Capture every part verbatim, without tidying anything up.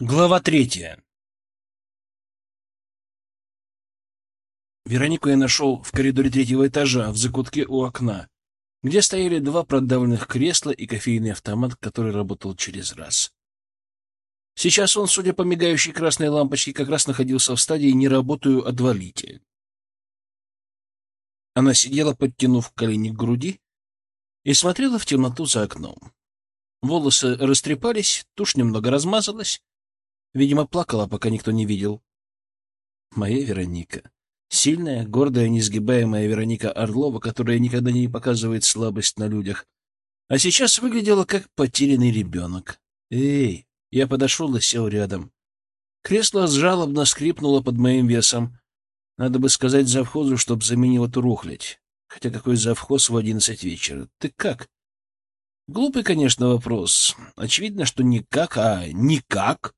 Глава третья. Веронику я нашел в коридоре третьего этажа, в закутке у окна, где стояли два продавленных кресла и кофейный автомат, который работал через раз. Сейчас он, судя по мигающей красной лампочке, как раз находился в стадии «не работаю, отвалите». Она сидела, подтянув колени к груди, и смотрела в темноту за окном. Волосы растрепались, тушь немного размазалась. Видимо, плакала, пока никто не видел. Моя Вероника. Сильная, гордая, несгибаемая Вероника Орлова, которая никогда не показывает слабость на людях, а сейчас выглядела как потерянный ребенок. «Эй!» Я подошел и сел рядом. Кресло жалобно скрипнуло под моим весом. Надо бы сказать завхозу, чтоб заменил эту рухлядь. Хотя какой завхоз в одиннадцать вечера? Ты как? Глупый, конечно, вопрос. Очевидно, что не как, а никак.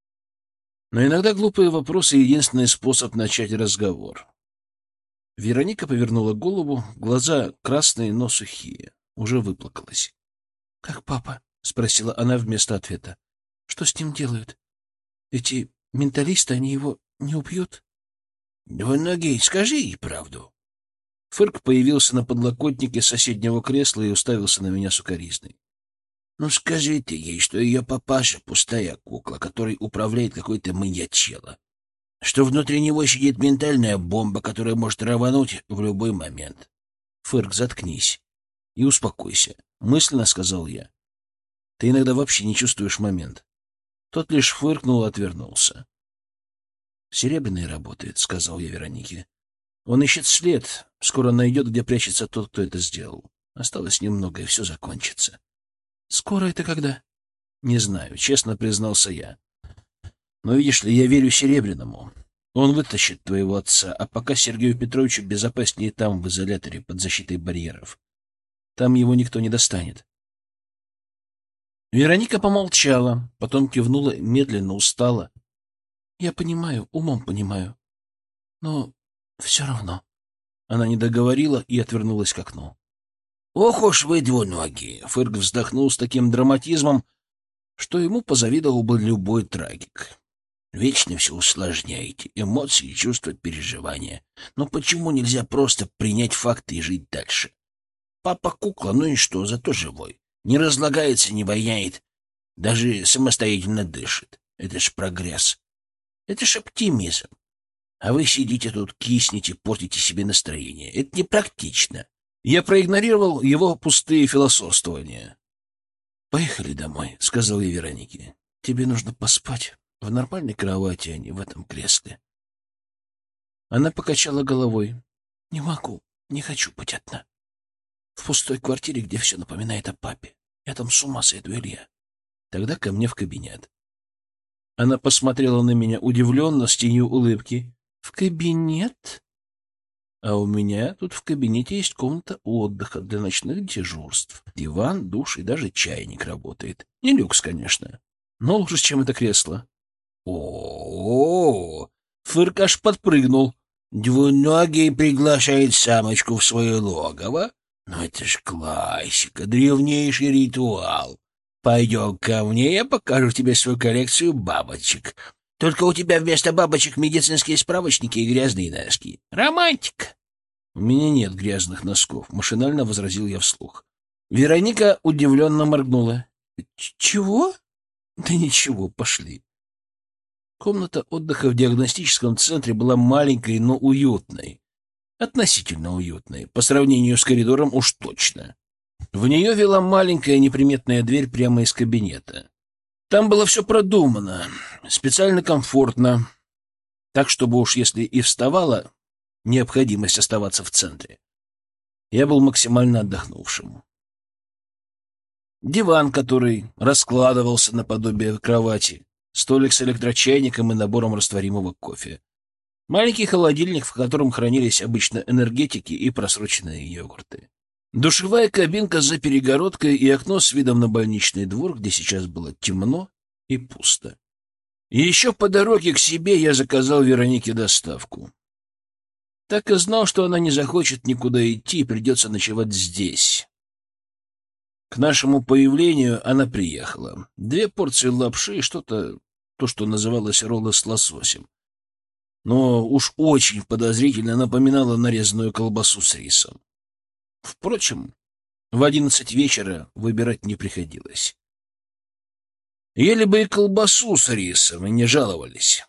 Но иногда глупые вопросы — единственный способ начать разговор. Вероника повернула голову, глаза красные, но сухие. Уже выплакалась. — Как папа? — спросила она вместо ответа. — Что с ним делают? Эти менталисты, они его не убьют? — Двуногий, скажи ей правду. Фырк появился на подлокотнике соседнего кресла и уставился на меня сукоризной. — Ну скажи ты ей, что ее папаша — пустая кукла, которой управляет какой-то маньячелло. Что внутри него сидит ментальная бомба, которая может рвануть в любой момент. — Фырк, заткнись и успокойся, — мысленно сказал я. — Ты иногда вообще не чувствуешь момент. Тот лишь фыркнул и отвернулся. — Серебряный работает, — сказал я Веронике. — Он ищет след. Скоро найдет, где прячется тот, кто это сделал. Осталось немного, и все закончится. — Скоро это когда? — Не знаю, честно признался я. Но видишь ли, я верю Серебряному. Он вытащит твоего отца, а пока Сергею Петровичу безопаснее там, в изоляторе, под защитой барьеров. Там его никто не достанет. Вероника помолчала, потом кивнула медленно, устала. — Я понимаю, умом понимаю. Но все равно. Она не договорила и отвернулась к окну. — Ох уж вы двуногие! — Фырк вздохнул с таким драматизмом, что ему позавидовал бы любой трагик. Вечно все усложняете. Эмоции, чувства, переживания. Но почему нельзя просто принять факты и жить дальше? Папа кукла, ну и что, зато живой. Не разлагается, не воняет. Даже самостоятельно дышит. Это ж прогресс. Это ж оптимизм. А вы сидите тут, киснете, портите себе настроение. Это непрактично. Я проигнорировал его пустые философствования. — Поехали домой, — сказал я Веронике. — Тебе нужно поспать. В нормальной кровати, а не в этом кресле. Она покачала головой. — Не могу, не хочу быть одна. В пустой квартире, где все напоминает о папе. Я там с ума сойду, Илья. Тогда ко мне в кабинет. Она посмотрела на меня удивленно, с тенью улыбки. — В кабинет? А у меня тут в кабинете есть комната отдыха для ночных дежурств. Диван, душ и даже чайник работает. Не люкс, конечно, но лучше, чем это кресло. О, -о, -о, -о Фырк аж подпрыгнул. Двуногий приглашает самочку в свое логово? Ну это ж классика, древнейший ритуал. Пойдем ко мне, я покажу тебе свою коллекцию бабочек. Только у тебя вместо бабочек медицинские справочники и грязные носки. Романтика. У меня нет грязных носков, машинально возразил я вслух. Вероника удивленно моргнула. Чего? Да ничего, пошли. Комната отдыха в диагностическом центре была маленькой, но уютной. Относительно уютной. По сравнению с коридором уж точно. В нее вела маленькая неприметная дверь прямо из кабинета. Там было все продумано, специально комфортно, так, чтобы уж если и вставала необходимость оставаться в центре, я был максимально отдохнувшим. Диван, который раскладывался наподобие кровати, столик с электрочайником и набором растворимого кофе. Маленький холодильник, в котором хранились обычно энергетики и просроченные йогурты. Душевая кабинка за перегородкой и окно с видом на больничный двор, где сейчас было темно и пусто. И еще по дороге к себе я заказал Веронике доставку. Так и знал, что она не захочет никуда идти и придется ночевать здесь. К нашему появлению она приехала. Две порции лапши и что-то то, что называлось роллы с лососем. Но уж очень подозрительно напоминало нарезанную колбасу с рисом. Впрочем, в одиннадцать вечера выбирать не приходилось. Ели бы и колбасу с рисом, и не жаловались.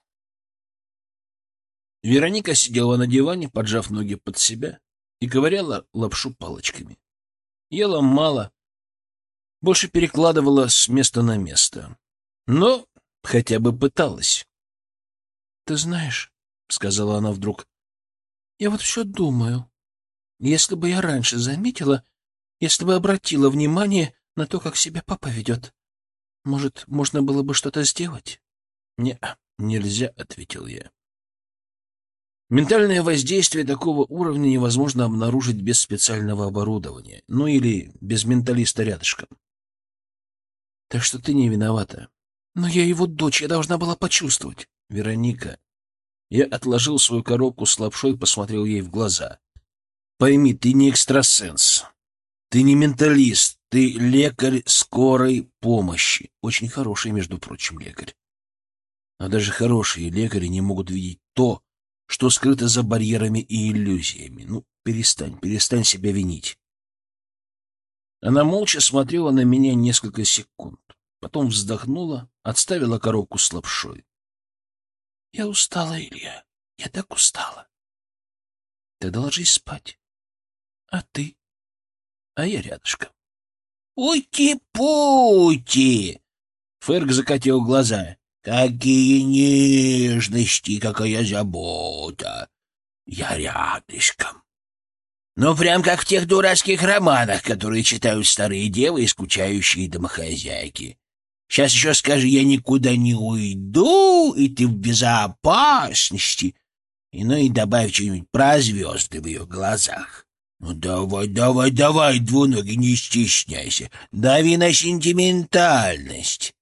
Вероника сидела на диване, поджав ноги под себя, и ковыряла лапшу палочками. Ела мало, больше перекладывала с места на место. Но хотя бы пыталась. — Ты знаешь, — сказала она вдруг, — я вот все думаю. Если бы я раньше заметила, если бы обратила внимание на то, как себя папа ведет, может, можно было бы что-то сделать? — Не, нельзя, — ответил я. Ментальное воздействие такого уровня невозможно обнаружить без специального оборудования, ну или без менталиста рядышком. Так что ты не виновата. Но я его дочь, я должна была почувствовать. Вероника. Я отложил свою коробку с лапшой и посмотрел ей в глаза. Пойми, ты не экстрасенс. Ты не менталист. Ты лекарь скорой помощи. Очень хороший, между прочим, лекарь. А даже хорошие лекари не могут видеть то, что скрыто за барьерами и иллюзиями. Ну, перестань, перестань себя винить. Она молча смотрела на меня несколько секунд. Потом вздохнула, отставила коробку с лапшой. — Я устала, Илья. Я так устала. — Тогда ложись спать. — А ты? — А я рядышком. — Ути-пути! Ферк закатил глаза. — Какие нежности, какая забота! Я рядышком. Ну, прям как в тех дурацких романах, которые читают старые девы и скучающие домохозяйки. Сейчас еще скажи, я никуда не уйду, и ты в безопасности. И ну и добавь что-нибудь про звезды в ее глазах. Ну давай, давай, давай, двуногий, не стесняйся. Дави на сентиментальность.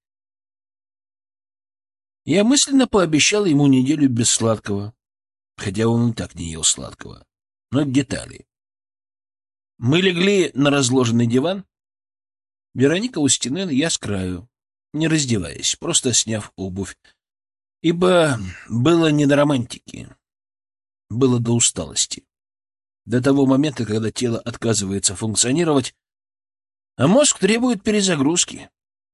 Я мысленно пообещал ему неделю без сладкого, хотя он и так не ел сладкого. Но детали. Мы легли на разложенный диван. Вероника у стены, я с краю, не раздеваясь, просто сняв обувь. Ибо было не до романтики, было до усталости. До того момента, когда тело отказывается функционировать, а мозг требует перезагрузки.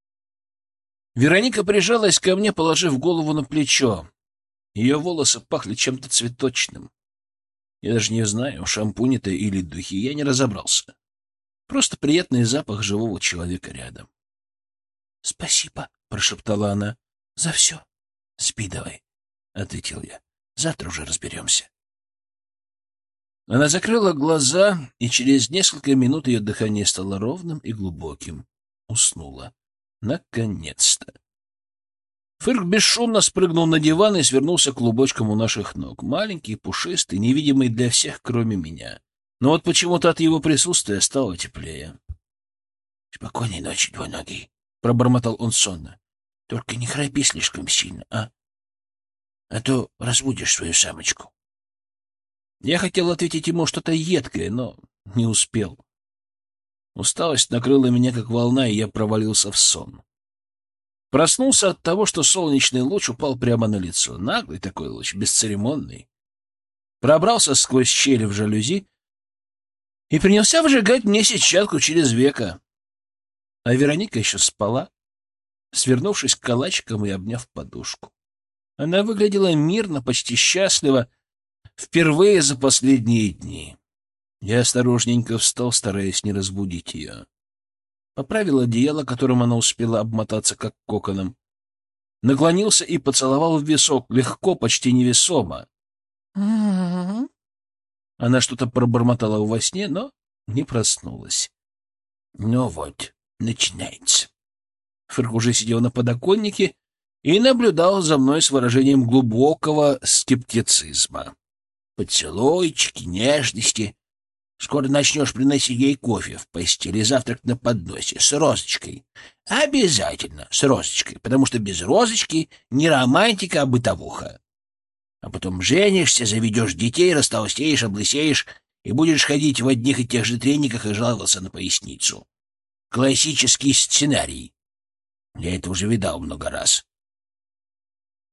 Вероника прижалась ко мне, положив голову на плечо. Ее волосы пахли чем-то цветочным. Я даже не знаю, шампунь это или духи, я не разобрался. Просто приятный запах живого человека рядом. — Спасибо, — прошептала она, — за все. — Спи давай, — ответил я. — Завтра уже разберемся. Она закрыла глаза, и через несколько минут ее дыхание стало ровным и глубоким. Уснула. Наконец-то. Фырк бесшумно спрыгнул на диван и свернулся клубочком у наших ног. Маленький, пушистый, невидимый для всех, кроме меня. Но вот почему-то от его присутствия стало теплее. — Спокойной ночи, двуногий, — пробормотал он сонно. — Только не храпи слишком сильно, а? А то разбудишь свою самочку. Я хотел ответить ему что-то едкое, но не успел. Усталость накрыла меня, как волна, и я провалился в сон. Проснулся от того, что солнечный луч упал прямо на лицо. Наглый такой луч, бесцеремонный. Пробрался сквозь щели в жалюзи и принялся выжигать мне сетчатку через веко. А Вероника еще спала, свернувшись калачиком и обняв подушку. Она выглядела мирно, почти счастливо, впервые за последние дни. Я осторожненько встал, стараясь не разбудить ее. Поправил одеяло, которым она успела обмотаться, как коконом. Наклонился и поцеловал в висок, легко, почти невесомо. Она что-то пробормотала во сне, но не проснулась. Ну вот, начинается. Фырк уже сидел на подоконнике и наблюдал за мной с выражением глубокого скептицизма. Поцелуйчики, нежности. Скоро начнешь приносить ей кофе в постели, завтрак на подносе, с розочкой. Обязательно с розочкой, потому что без розочки не романтика, а бытовуха. А потом женишься, заведешь детей, растолстеешь, облысеешь и будешь ходить в одних и тех же трениках и жаловаться на поясницу. Классический сценарий. Я это уже видал много раз.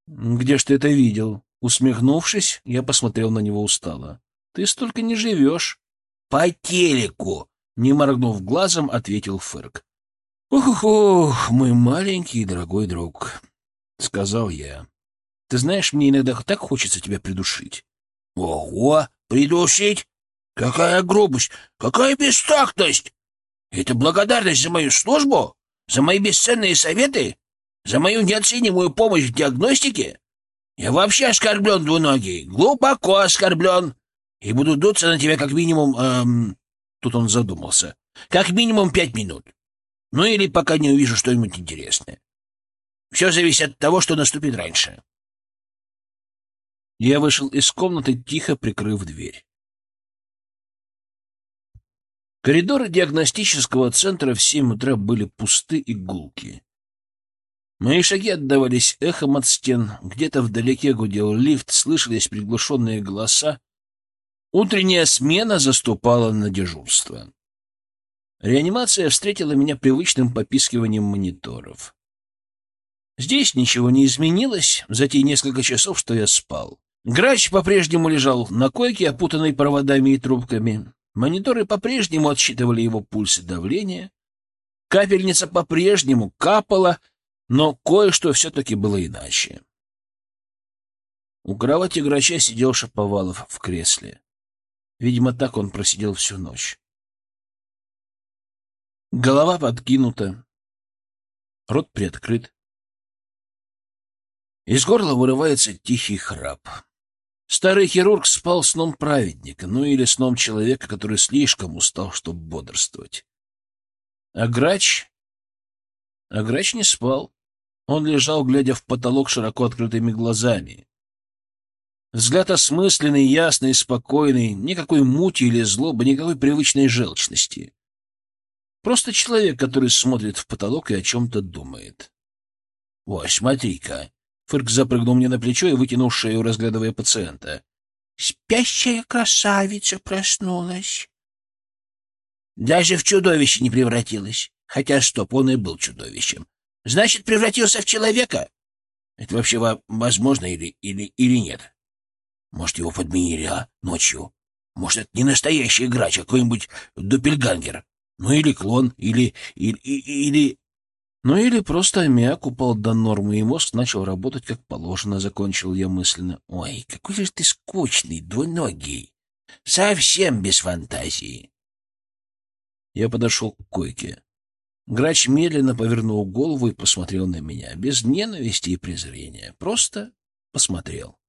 Где ж ты это видел? Усмехнувшись, я посмотрел на него устало. Ты столько не живешь. По телеку! Не моргнув глазом, ответил Фырк. «Ух-ух, мой маленький и дорогой друг», — сказал я. «Ты знаешь, мне иногда так хочется тебя придушить». «Ого, придушить? Какая грубость, какая бестактность! Это благодарность за мою службу? За мои бесценные советы? За мою неоценимую помощь в диагностике? Я вообще оскорблен, двуногий, глубоко оскорблен, и буду дуться на тебя как минимум...» эм... Тут он задумался. «Как минимум пять минут. Ну или пока не увижу что-нибудь интересное. Все зависит от того, что наступит раньше». Я вышел из комнаты, тихо прикрыв дверь. Коридоры диагностического центра в семь утра были пусты и гулки. Мои шаги отдавались эхом от стен, где-то вдалеке гудел лифт, слышались приглушенные голоса. Утренняя смена заступала на дежурство. Реанимация встретила меня привычным попискиванием мониторов. Здесь ничего не изменилось за те несколько часов, что я спал. Грач по-прежнему лежал на койке, опутанной проводами и трубками. Мониторы по-прежнему отсчитывали его пульс и давление. Капельница по-прежнему капала, но кое-что все-таки было иначе. У кровати Грача сидел Шаповалов в кресле. Видимо, так он просидел всю ночь. Голова подкинута, рот приоткрыт. Из горла вырывается тихий храп. Старый хирург спал сном праведника, ну или сном человека, который слишком устал, чтобы бодрствовать. А Грач... А Грач не спал. Он лежал, глядя в потолок широко открытыми глазами. Взгляд осмысленный, ясный, спокойный, никакой мути или злобы, никакой привычной желчности. Просто человек, который смотрит в потолок и о чем-то думает. — Ой, смотри-ка! Фырк запрыгнул мне на плечо и вытянул шею, разглядывая пациента. — Спящая красавица проснулась. Даже в чудовище не превратилась. Хотя, стоп, он и был чудовищем. Значит, превратился в человека? Это вообще возможно или, или, или нет? Может, его подменили, а? Ночью. Может, это не настоящий Грач, а какой-нибудь доппельгангер. Ну, или клон, или... или... или... Ну, или просто аммиак упал до нормы, и мозг начал работать как положено, закончил я мысленно. Ой, какой же ты скучный, двуногий. Совсем без фантазии. Я подошел к койке. Грач медленно повернул голову и посмотрел на меня, без ненависти и презрения. Просто посмотрел.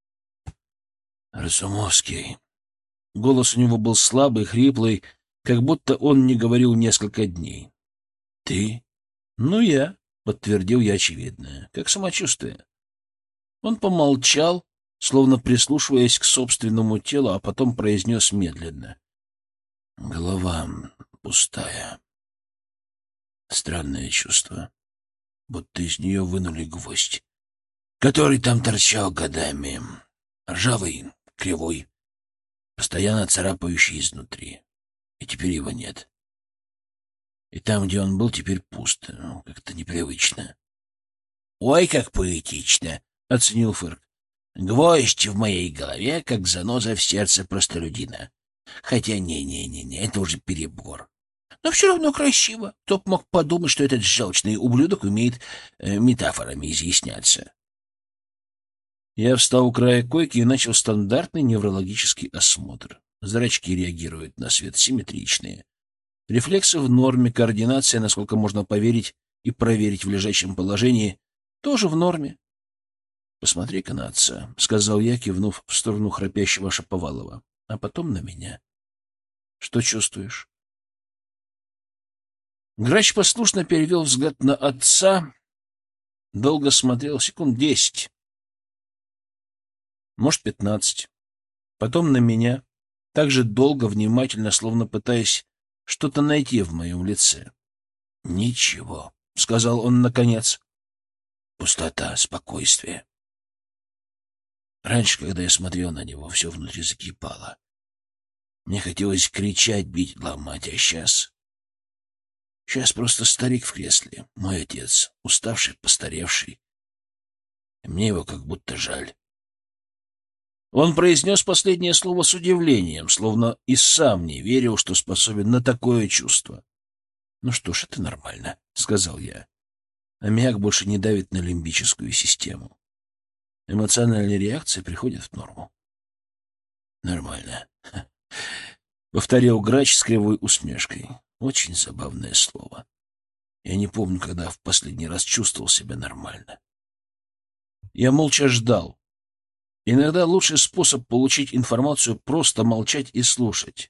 Разумовский. Голос у него был слабый, хриплый, как будто он не говорил несколько дней. — Ты? — Ну, я, — подтвердил я очевидное. — Как самочувствие? Он помолчал, словно прислушиваясь к собственному телу, а потом произнес медленно. — Голова пустая. Странное чувство, будто из нее вынули гвоздь, который там торчал годами. Ржавый, кривой, постоянно царапающий изнутри. И теперь его нет. И там, где он был, теперь пусто. Ну, как-то непривычно. — Ой, как поэтично! — оценил Фырк. — Гвоздь в моей голове, как заноза в сердце простолюдина. Хотя не-не-не-не, это уже перебор. Но все равно красиво. Кто б мог подумать, что этот желчный ублюдок умеет э, метафорами изъясняться. Я встал у края койки и начал стандартный неврологический осмотр. Зрачки реагируют на свет, симметричные. Рефлексы в норме, координация, насколько можно поверить и проверить в лежачем положении, тоже в норме. — Посмотри-ка на отца, — сказал я, кивнув в сторону храпящего Шаповалова, а потом на меня. — Что чувствуешь? Грач послушно перевел взгляд на отца, долго смотрел, секунд десять, может, пятнадцать, потом на меня, так же долго, внимательно, словно пытаясь что-то найти в моем лице. — Ничего, — сказал он наконец. — Пустота, спокойствие. Раньше, когда я смотрел на него, все внутри закипало. Мне хотелось кричать, бить, ломать, а сейчас... Сейчас просто старик в кресле, мой отец, уставший, постаревший. Мне его как будто жаль. Он произнес последнее слово с удивлением, словно и сам не верил, что способен на такое чувство. «Ну что ж, это нормально», — сказал я. Аммиак больше не давит на лимбическую систему. Эмоциональные реакции приходят в норму. «Нормально», — повторил Грач с кривой усмешкой. Очень забавное слово. Я не помню, когда в последний раз чувствовал себя нормально. Я молча ждал. Иногда лучший способ получить информацию — просто молчать и слушать.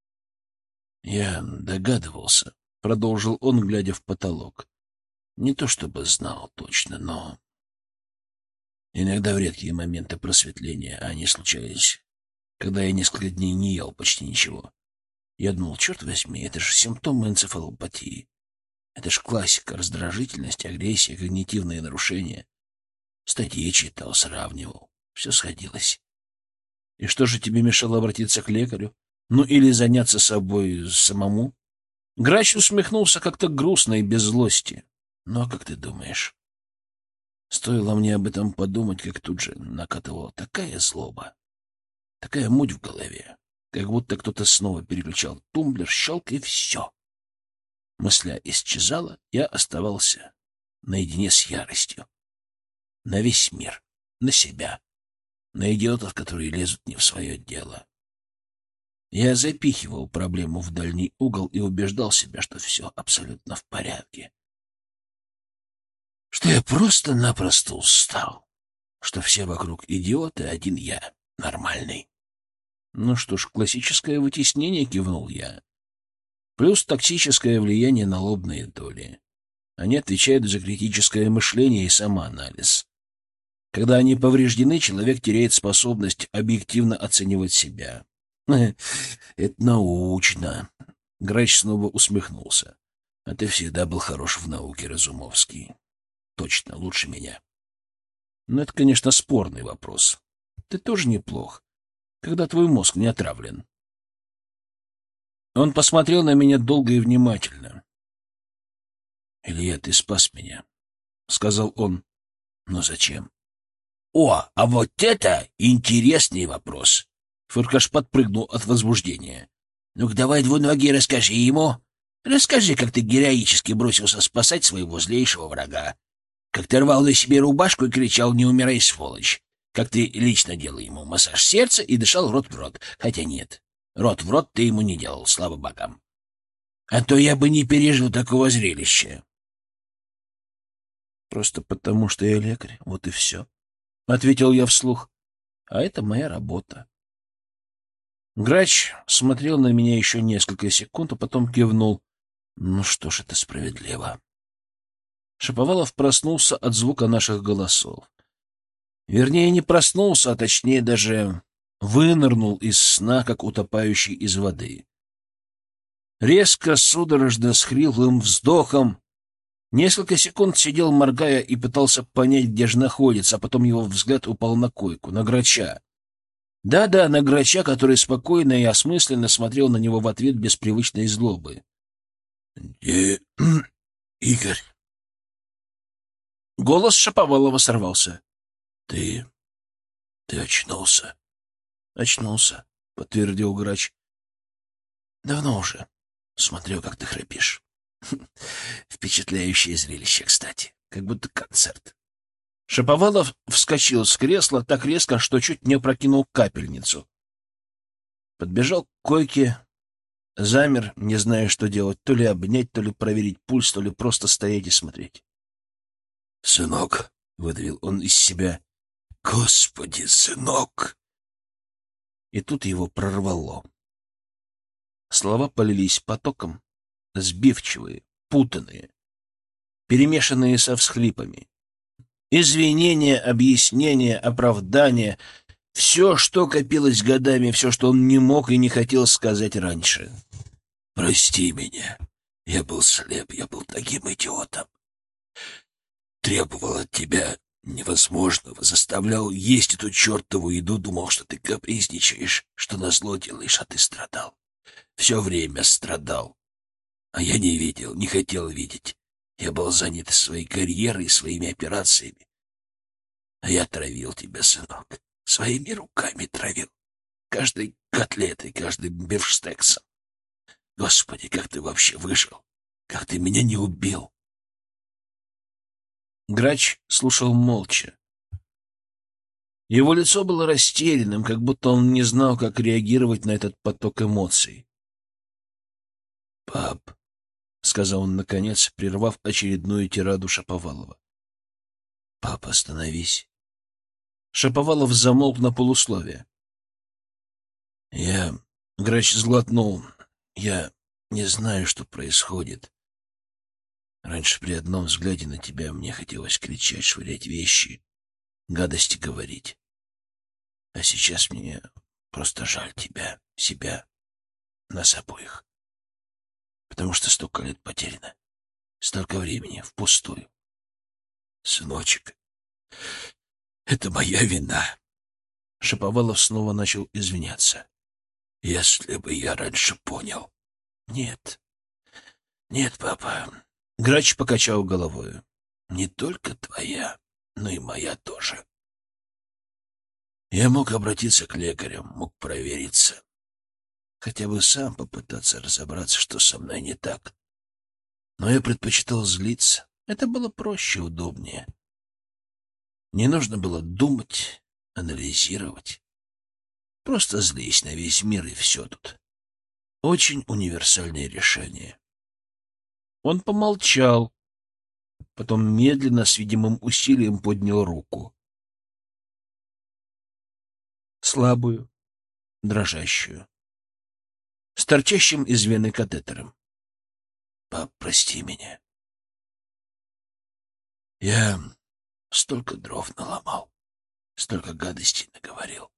Я догадывался, — продолжил он, глядя в потолок. Не то чтобы знал точно, но... Иногда в редкие моменты просветления они случались, когда я несколько дней не ел почти ничего. Я думал, черт возьми, это же симптомы энцефалопатии. Это ж классика: раздражительность, агрессия, когнитивные нарушения. Статьи читал, сравнивал. Все сходилось. И что же тебе мешало обратиться к лекарю? Ну или заняться собой самому? Грач усмехнулся как-то грустно и без злости. Ну а как ты думаешь? Стоило мне об этом подумать, как тут же накатывала такая злоба, такая муть в голове, как будто кто-то снова переключал тумблер, щелк, и все. Мысля исчезала, я оставался наедине с яростью. На весь мир, на себя, на идиотов, которые лезут не в свое дело. Я запихивал проблему в дальний угол и убеждал себя, что все абсолютно в порядке. Что я просто-напросто устал. Что все вокруг идиоты, один я нормальный. Ну что ж, классическое вытеснение, кивнул я. Плюс токсическое влияние на лобные доли. Они отвечают за критическое мышление и самоанализ. Когда они повреждены, человек теряет способность объективно оценивать себя. Это научно. Грач снова усмехнулся. А ты всегда был хорош в науке, Разумовский. Точно, лучше меня. Но это, конечно, спорный вопрос. Ты тоже неплох, когда твой мозг не отравлен. Он посмотрел на меня долго и внимательно. «Илья, ты спас меня», — сказал он. «Но зачем?» «О, а вот это интересный вопрос!» Фыркаш подпрыгнул от возбуждения. «Ну-ка давай, двуногий, расскажи ему. Расскажи, как ты героически бросился спасать своего злейшего врага. Как ты рвал на себе рубашку и кричал: «Не умирай, сволочь!» Как ты лично делал ему массаж сердца и дышал рот в рот. Хотя нет, рот в рот ты ему не делал, слава богам. А то я бы не пережил такого зрелища. Просто потому, что я лекарь, вот и все. Ответил я вслух. А это моя работа. Грач смотрел на меня еще несколько секунд, а потом кивнул. Ну что ж, это справедливо. Шаповалов проснулся от звука наших голосов. Вернее, не проснулся, а точнее даже вынырнул из сна, как утопающий из воды. Резко, судорожно, с хриплым вздохом несколько секунд сидел, моргая, и пытался понять, где же находится, а потом его взгляд упал на койку, на Грача. Да-да, на Грача, который спокойно и осмысленно смотрел на него в ответ без привычной злобы. — Где Игорь? Голос Шаповалова сорвался. — Ты... ты очнулся? — Очнулся, — подтвердил Грач. — Давно уже. Смотрю, как ты храпишь. Впечатляющее зрелище, кстати. Как будто концерт. Шаповалов вскочил с кресла так резко, что чуть не опрокинул капельницу. Подбежал к койке, замер, не зная, что делать. То ли обнять, то ли проверить пульс, то ли просто стоять и смотреть. — Сынок, — выдавил он из себя. — Господи, сынок! И тут его прорвало. Слова полились потоком, сбивчивые, путанные, перемешанные со всхлипами. Извинения, объяснения, оправдания — все, что копилось годами, все, что он не мог и не хотел сказать раньше. «Прости меня. Я был слеп, я был таким идиотом. Требовал от тебя невозможного, заставлял есть эту чертову еду, думал, что ты капризничаешь, что назло делаешь, а ты страдал. Все время страдал. А я не видел, не хотел видеть. Я был занят своей карьерой, своими операциями. А я травил тебя, сынок. Своими руками травил. Каждой котлетой, каждым бифштексом. Господи, как ты вообще выжил? Как ты меня не убил? Грач слушал молча. Его лицо было растерянным, как будто он не знал, как реагировать на этот поток эмоций. «Пап», — сказал он, наконец, прервав очередную тираду Шаповалова. — «пап, остановись». Шаповалов замолк на полусловие. «Я...» — Грач сглотнул. «Я не знаю, что происходит. Раньше при одном взгляде на тебя мне хотелось кричать, швырять вещи, гадости говорить. А сейчас мне просто жаль тебя, себя, нас обоих. Потому что столько лет потеряно, столько времени впустую. Сыночек, это моя вина». Шаповалов снова начал извиняться. «Если бы я раньше понял...» «Нет, нет, папа...» Грач покачал головою. «Не только твоя, но и моя тоже. Я мог обратиться к лекарям, мог провериться. Хотя бы сам попытаться разобраться, что со мной не так. Но я предпочитал злиться. Это было проще, удобнее. Не нужно было думать, анализировать. Просто злись на весь мир, и все тут. Очень универсальное решение». Он помолчал, потом медленно, с видимым усилием поднял руку. Слабую, дрожащую, с торчащим из вены катетером. «Пап, прости меня. Я столько дров наломал, столько гадостей наговорил.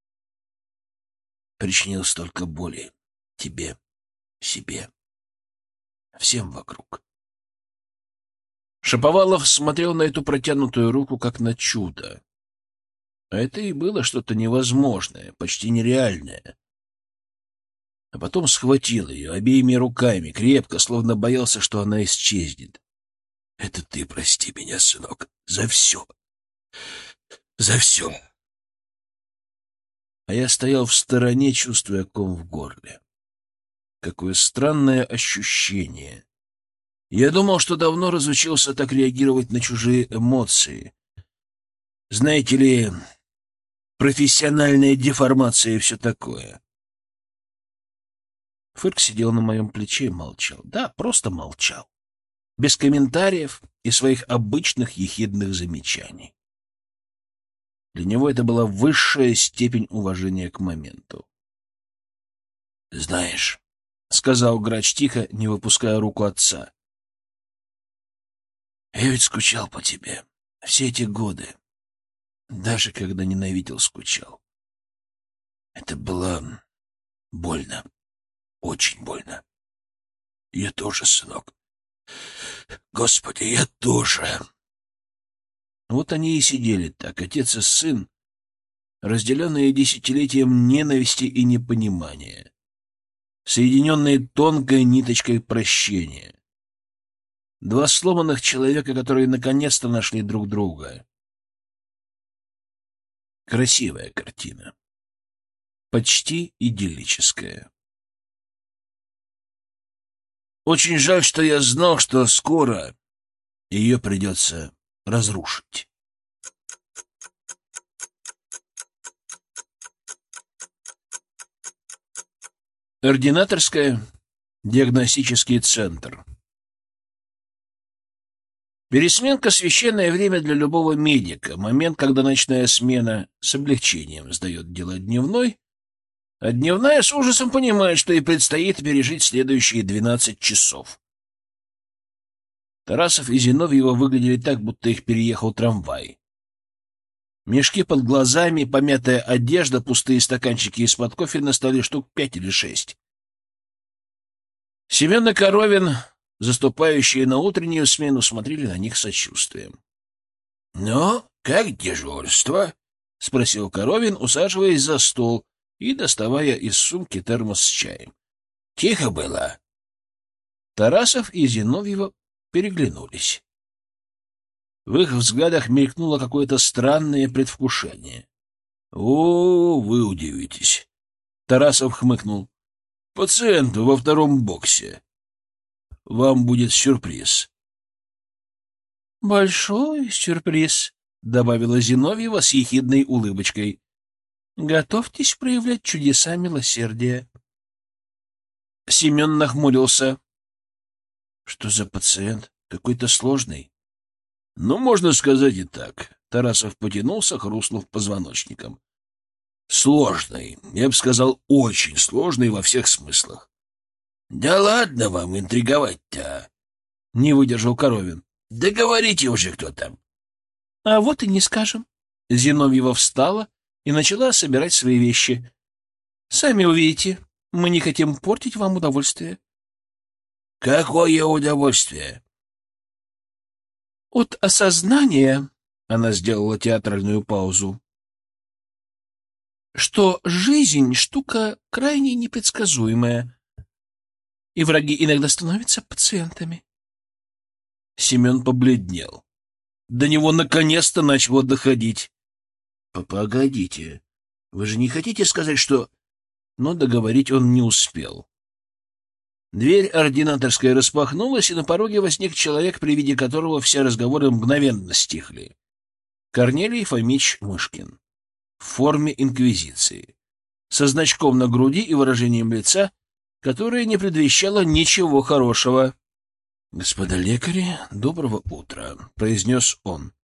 Причинил столько боли тебе, себе, всем вокруг». Шаповалов смотрел на эту протянутую руку, как на чудо. А это и было что-то невозможное, почти нереальное. А потом схватил ее обеими руками, крепко, словно боялся, что она исчезнет. «Это ты прости меня, сынок, за все, за все». А я стоял в стороне, чувствуя ком в горле. Какое странное ощущение. Я думал, что давно разучился так реагировать на чужие эмоции. Знаете ли, профессиональная деформация и все такое. Фырк сидел на моем плече и молчал. Да, просто молчал. Без комментариев и своих обычных ехидных замечаний. Для него это была высшая степень уважения к моменту. «Знаешь», — сказал Грач тихо, не выпуская руку отца, — «я ведь скучал по тебе все эти годы, даже когда ненавидел, скучал. Это было больно, очень больно. Я тоже, сынок. Господи, я тоже». Вот они и сидели так, отец и сын, разделенные десятилетием ненависти и непонимания, соединенные тонкой ниточкой прощения. Два сломанных человека, которые наконец-то нашли друг друга. Красивая картина. Почти идиллическая. Очень жаль, что я знал, что скоро ее придется разрушить. Ординаторская, диагностический центр. Пересменка — священное время для любого медика, момент, когда ночная смена с облегчением сдает дело дневной, а дневная с ужасом понимает, что ей предстоит пережить следующие двенадцать часов. Тарасов и Зиновьева выглядели так, будто их переехал трамвай. Мешки под глазами, помятая одежда, пустые стаканчики из-под кофе на столе штук пять или шесть. Семен и Коровин, заступающие на утреннюю смену, смотрели на них с сочувствием. — Ну, как дежурство? — спросил Коровин, усаживаясь за стол и доставая из сумки термос с чаем. — Тихо было? Тарасов и Зиновьева переглянулись. В их взглядах мелькнуло какое-то странное предвкушение. — О, вы удивитесь! — Тарасов хмыкнул. — Пациент во втором боксе. Вам будет сюрприз. — Большой сюрприз, — добавила Зиновьева с ехидной улыбочкой. — Готовьтесь проявлять чудеса милосердия. Семен нахмурился. — Что за пациент? Какой-то сложный? — Ну, можно сказать и так. Тарасов потянулся, хрустнув позвоночником. — Сложный. Я бы сказал, очень сложный во всех смыслах. — Да ладно вам интриговать-то, — не выдержал Коровин. — Да говорите уже, кто там. — А вот и не скажем. Зиновьева встала и начала собирать свои вещи. — Сами увидите, мы не хотим портить вам удовольствие. — Какое удовольствие? — От осознания, — она сделала театральную паузу, — что жизнь — штука крайне непредсказуемая, и враги иногда становятся пациентами. Семен побледнел. До него наконец-то начало доходить. — Погодите, вы же не хотите сказать, что... Но договорить он не успел. Дверь ординаторской распахнулась, и на пороге возник человек, при виде которого все разговоры мгновенно стихли. Корнелий Фомич Мышкин. В форме инквизиции. Со значком на груди и выражением лица, которое не предвещало ничего хорошего. — Господа лекари, доброго утра, — произнес он.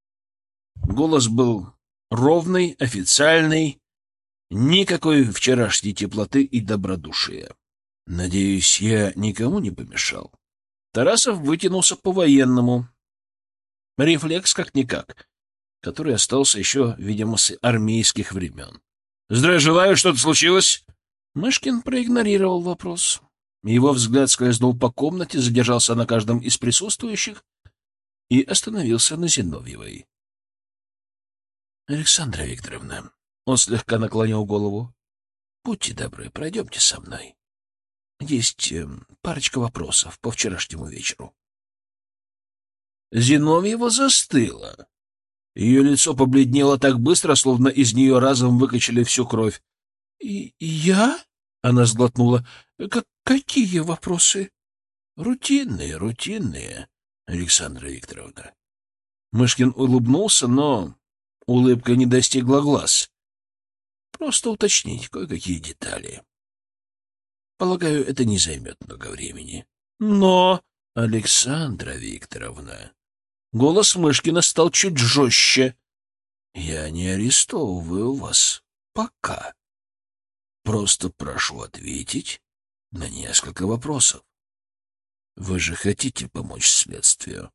Голос был ровный, официальный, никакой вчерашней теплоты и добродушия. Надеюсь, я никому не помешал. Тарасов вытянулся по-военному. Рефлекс как-никак, который остался еще, видимо, с армейских времен. — Здравия желаю, что-то случилось? Мышкин проигнорировал вопрос. Его взгляд скользнул по комнате, задержался на каждом из присутствующих и остановился на Зиновьевой. — Александра Викторовна, он слегка наклонил голову, — будьте добры, пройдемте со мной. Есть э, парочка вопросов по вчерашнему вечеру. Зиновьева застыла. Ее лицо побледнело так быстро, словно из нее разом выкачали всю кровь. — Я? — она сглотнула. — Какие вопросы? — Рутинные, рутинные, Александра Викторовна. Мышкин улыбнулся, но улыбка не достигла глаз. Просто уточнить кое-какие детали. Полагаю, это не займет много времени. Но, Александра Викторовна... Голос Мышкина стал чуть жестче. Я не арестовываю вас. Пока. Просто прошу ответить на несколько вопросов. Вы же хотите помочь следствию?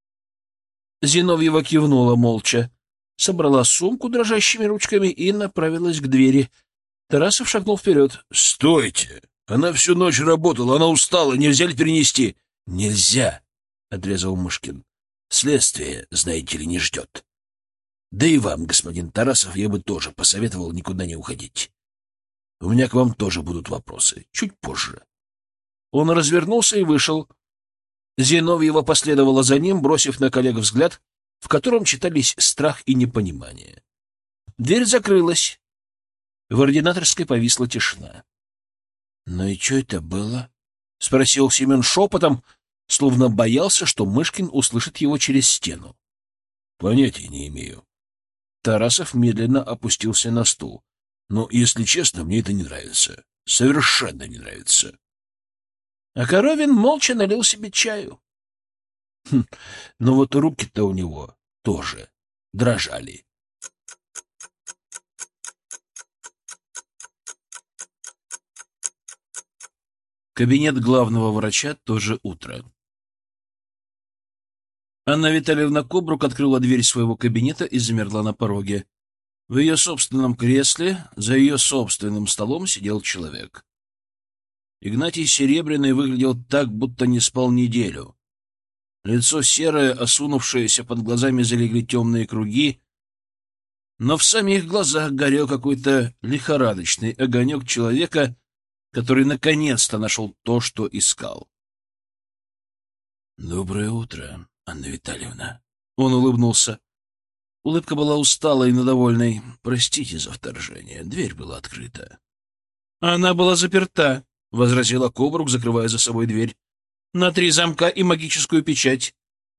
Зиновьева кивнула молча, собрала сумку дрожащими ручками и направилась к двери. Тарасов шагнул вперед. — Стойте! Она всю ночь работала, она устала, нельзя ли перенести? — Нельзя, — отрезал Мышкин. — Следствие, знаете ли, не ждет. Да и вам, господин Тарасов, я бы тоже посоветовал никуда не уходить. У меня к вам тоже будут вопросы, чуть позже. Он развернулся и вышел. Зиновьева последовала за ним, бросив на коллег взгляд, в котором читались страх и непонимание. Дверь закрылась. В ординаторской повисла тишина. — Ну и что это было? — спросил Семен шепотом, словно боялся, что Мышкин услышит его через стену. — Понятия не имею. Тарасов медленно опустился на стул. — Но, если честно, мне это не нравится. Совершенно не нравится. А Коровин молча налил себе чаю. Хм, но вот руки-то у него тоже дрожали. Кабинет главного врача, тоже утро. Анна Витальевна Кобрук открыла дверь своего кабинета и замерла на пороге. В ее собственном кресле, за ее собственным столом сидел человек. Игнатий Серебряный выглядел так, будто не спал неделю. Лицо серое, осунувшееся, под глазами залегли темные круги, но в самих глазах горел какой-то лихорадочный огонек человека, который наконец-то нашел то, что искал. — Доброе утро, Анна Витальевна. Он улыбнулся. Улыбка была усталой и недовольной. «Простите за вторжение. Дверь была открыта». «Она была заперта», — возразила Кобрук, закрывая за собой дверь. «На три замка и магическую печать».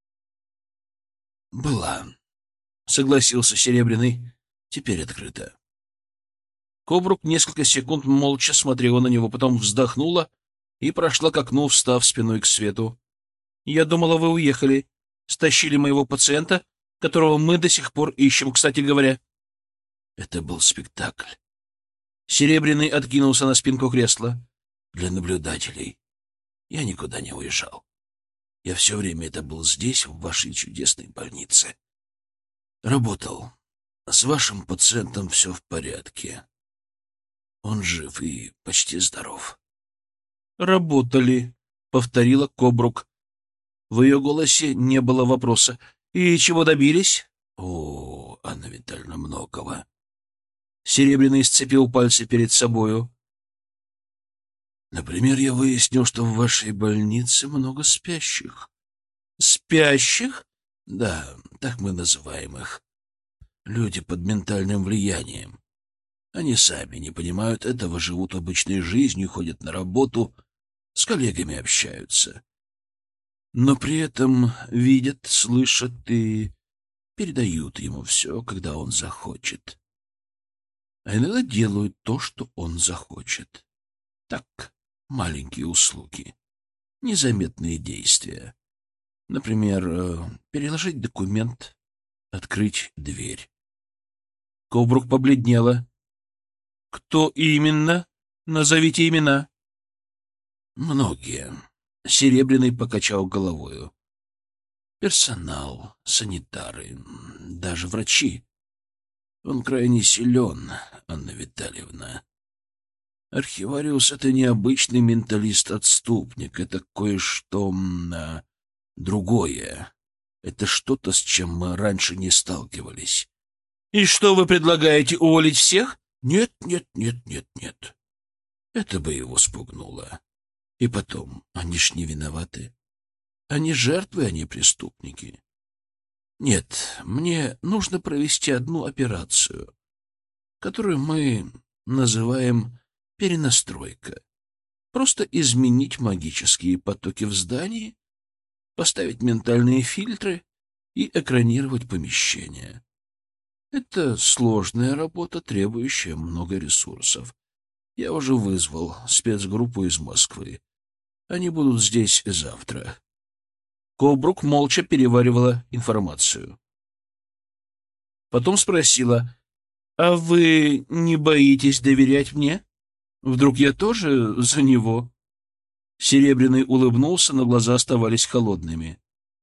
«Была», — согласился Серебряный. «Теперь открыта». Кобрук несколько секунд молча смотрела на него, потом вздохнула и прошла к окну, встав спиной к свету. «Я думала, вы уехали. Стащили моего пациента, которого мы до сих пор ищем, кстати говоря». Это был спектакль. Серебряный откинулся на спинку кресла. Для наблюдателей. Я никуда не уезжал. Я все время это был здесь, в вашей чудесной больнице. Работал. С вашим пациентом все в порядке. Он жив и почти здоров. «Работали», — повторила Кобрук. В ее голосе не было вопроса. «И чего добились?» О, Анна Витальевна, многого. Серебряный сцепил пальцы перед собою. Например, я выяснил, что в вашей больнице много спящих. «Спящих?» Да, так мы называем их. Люди под ментальным влиянием. Они сами не понимают этого, живут обычной жизнью, ходят на работу, с коллегами общаются. Но при этом видят, слышат и передают ему все, когда он захочет. А иногда делают то, что он захочет. Так, маленькие услуги, незаметные действия. Например, переложить документ, открыть дверь. Кобрук побледнела. «Кто именно? Назовите имена». Многие. Серебряный покачал головою. Персонал, санитары, даже врачи. Он крайне силен, Анна Витальевна. Архивариус — это необычный менталист-отступник, это кое-что а, другое. Это что-то, с чем мы раньше не сталкивались. «И что вы предлагаете, уволить всех?» Нет, нет, нет, нет, нет. Это бы его спугнуло. И потом, они ж не виноваты. Они жертвы, а не преступники. Нет, мне нужно провести одну операцию, которую мы называем перенастройка. Просто изменить магические потоки в здании, поставить ментальные фильтры и экранировать помещение. Это сложная работа, требующая много ресурсов. Я уже вызвал спецгруппу из Москвы. Они будут здесь завтра. Кобрук молча переваривала информацию. Потом спросила: «А вы не боитесь доверять мне? Вдруг я тоже за него?» Серебряный улыбнулся, но глаза оставались холодными.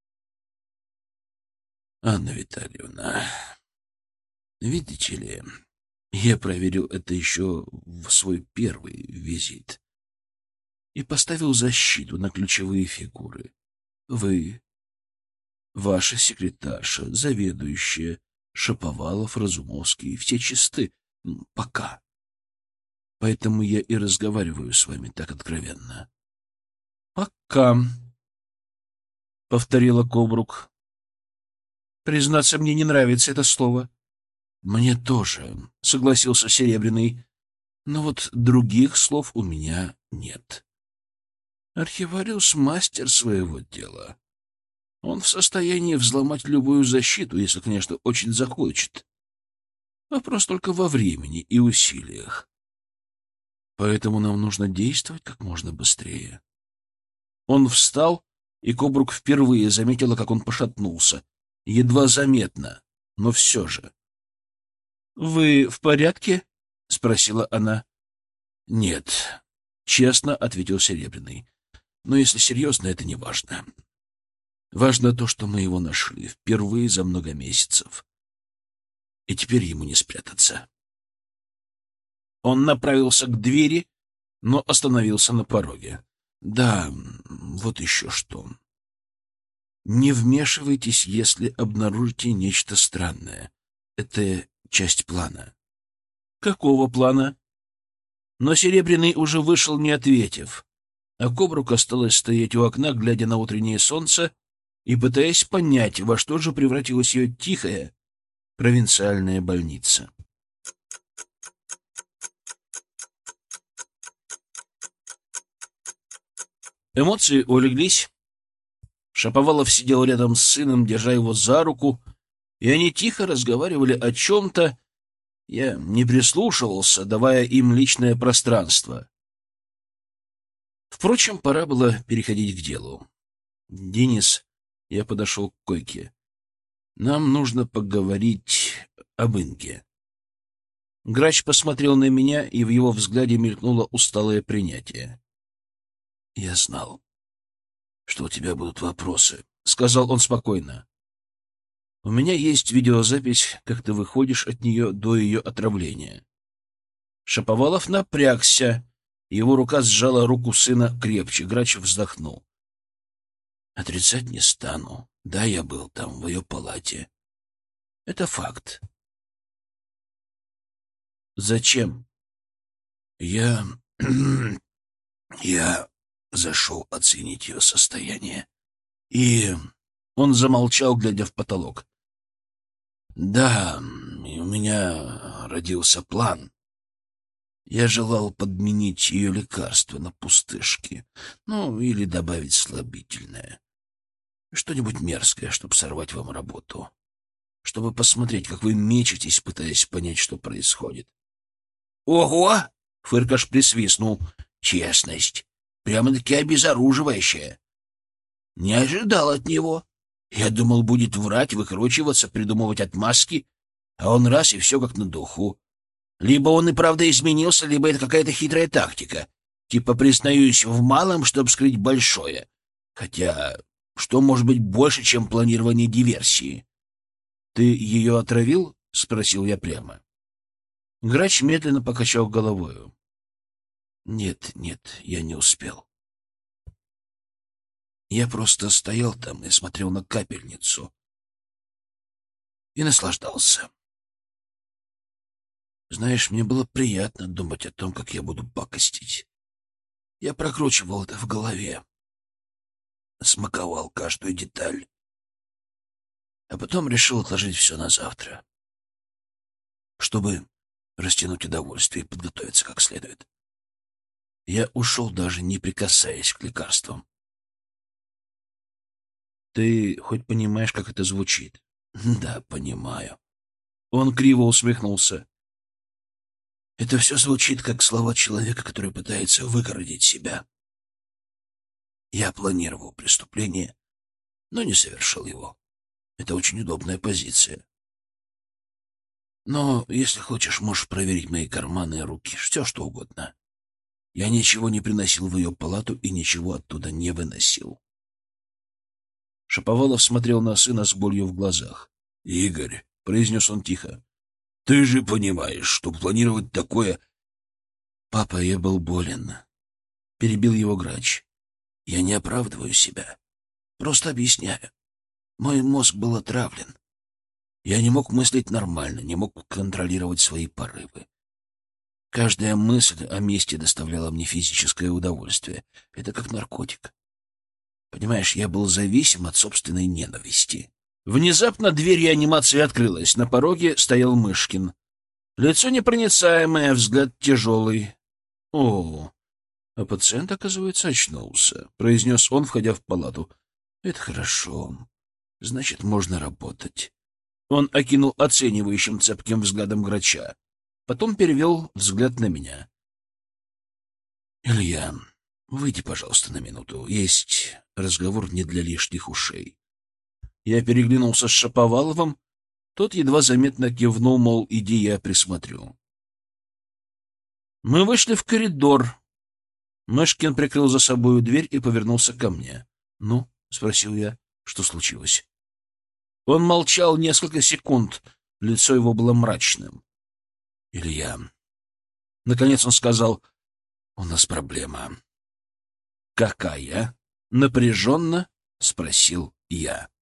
Анна Витальевна, видите ли, я проверил это еще в свой первый визит и поставил защиту на ключевые фигуры. Вы, ваша секретарша, заведующая, Шаповалов, Разумовский, все чисты. Пока. Поэтому я и разговариваю с вами так откровенно. «Пока», — повторила Кобрук. «Признаться, мне не нравится это слово». «Мне тоже», — согласился Серебряный. «Но вот других слов у меня нет. Архивариус — мастер своего дела. Он в состоянии взломать любую защиту, если, конечно, очень захочет. Вопрос только во времени и усилиях. Поэтому нам нужно действовать как можно быстрее». Он встал, и Кобрук впервые заметила, как он пошатнулся. Едва заметно, но все же. «Вы в порядке?» — спросила она. «Нет», — честно ответил Серебряный. «Но если серьезно, это не важно. Важно то, что мы его нашли впервые за много месяцев. И теперь ему не спрятаться». Он направился к двери, но остановился на пороге. «Да, вот еще что. Не вмешивайтесь, если обнаружите нечто странное. Это часть плана». «Какого плана?» Но Серебряный уже вышел, не ответив, а Кобрук осталась стоять у окна, глядя на утреннее солнце и пытаясь понять, во что же превратилась ее тихая провинциальная больница. Эмоции улеглись. Шаповалов сидел рядом с сыном, держа его за руку, и они тихо разговаривали о чем-то. Я не прислушивался, давая им личное пространство. Впрочем, пора было переходить к делу. «Денис», — я подошел к койке, — «нам нужно поговорить об Инге». Грач посмотрел на меня, и в его взгляде мелькнуло усталое принятие. «Я знал, что у тебя будут вопросы», — сказал он спокойно. «У меня есть видеозапись, как ты выходишь от нее до ее отравления». Шаповалов напрягся. Его рука сжала руку сына крепче. Грач вздохнул. «Отрицать не стану. Да, я был там, в ее палате. Это факт». «Зачем?» «Я... я зашел оценить ее состояние. И...» Он замолчал, глядя в потолок. «Да, и у меня родился план. Я желал подменить ее лекарство на пустышки, ну, или добавить слабительное. Что-нибудь мерзкое, чтобы сорвать вам работу. Чтобы посмотреть, как вы мечетесь, пытаясь понять, что происходит». «Ого!» — Фыркаш присвистнул. «Честность. Прямо-таки обезоруживающая. Не ожидал от него. Я думал, будет врать, выкручиваться, придумывать отмазки, а он раз и все как на духу. Либо он и правда изменился, либо это какая-то хитрая тактика. Типа признаюсь в малом, чтобы скрыть большое. Хотя, что может быть больше, чем планирование диверсии?» «Ты ее отравил?» — спросил я прямо. Грач медленно покачал головою. «Нет, нет, я не успел. Я просто стоял там и смотрел на капельницу. И наслаждался. Знаешь, мне было приятно думать о том, как я буду пакостить. Я прокручивал это в голове. Смаковал каждую деталь. А потом решил отложить все на завтра, чтобы растянуть удовольствие и подготовиться как следует. Я ушел, даже не прикасаясь к лекарствам. Ты хоть понимаешь, как это звучит? Да, понимаю. Он криво усмехнулся. Это все звучит, как слова человека, который пытается выгородить себя. Я планировал преступление, но не совершил его. Это очень удобная позиция. Но, если хочешь, можешь проверить мои карманы и руки, все что угодно. Я ничего не приносил в ее палату и ничего оттуда не выносил. Шаповалов смотрел на сына с болью в глазах. — Игорь, — произнес он тихо, — ты же понимаешь, что планировать такое... — Папа, я был болен. Перебил его Грач. Я не оправдываю себя. Просто объясняю. Мой мозг был отравлен. Я не мог мыслить нормально, не мог контролировать свои порывы. Каждая мысль о мести доставляла мне физическое удовольствие. Это как наркотик. Понимаешь, я был зависим от собственной ненависти. Внезапно дверь реанимации открылась. На пороге стоял Мышкин. Лицо непроницаемое, взгляд тяжелый. — О, а пациент, оказывается, очнулся, — произнес он, входя в палату. — Это хорошо. Значит, можно работать. Он окинул оценивающим цепким взглядом Грача. Потом перевел взгляд на меня. — Илья, выйди, пожалуйста, на минуту. Есть разговор не для лишних ушей. Я переглянулся с Шаповаловым. Тот едва заметно кивнул, мол, иди, я присмотрю. Мы вышли в коридор. Мышкин прикрыл за собою дверь и повернулся ко мне. — Ну, — спросил я, — что случилось? Он молчал несколько секунд. Лицо его было мрачным. — Илья... Наконец он сказал, — у нас проблема. — Какая? — напряженно спросил я.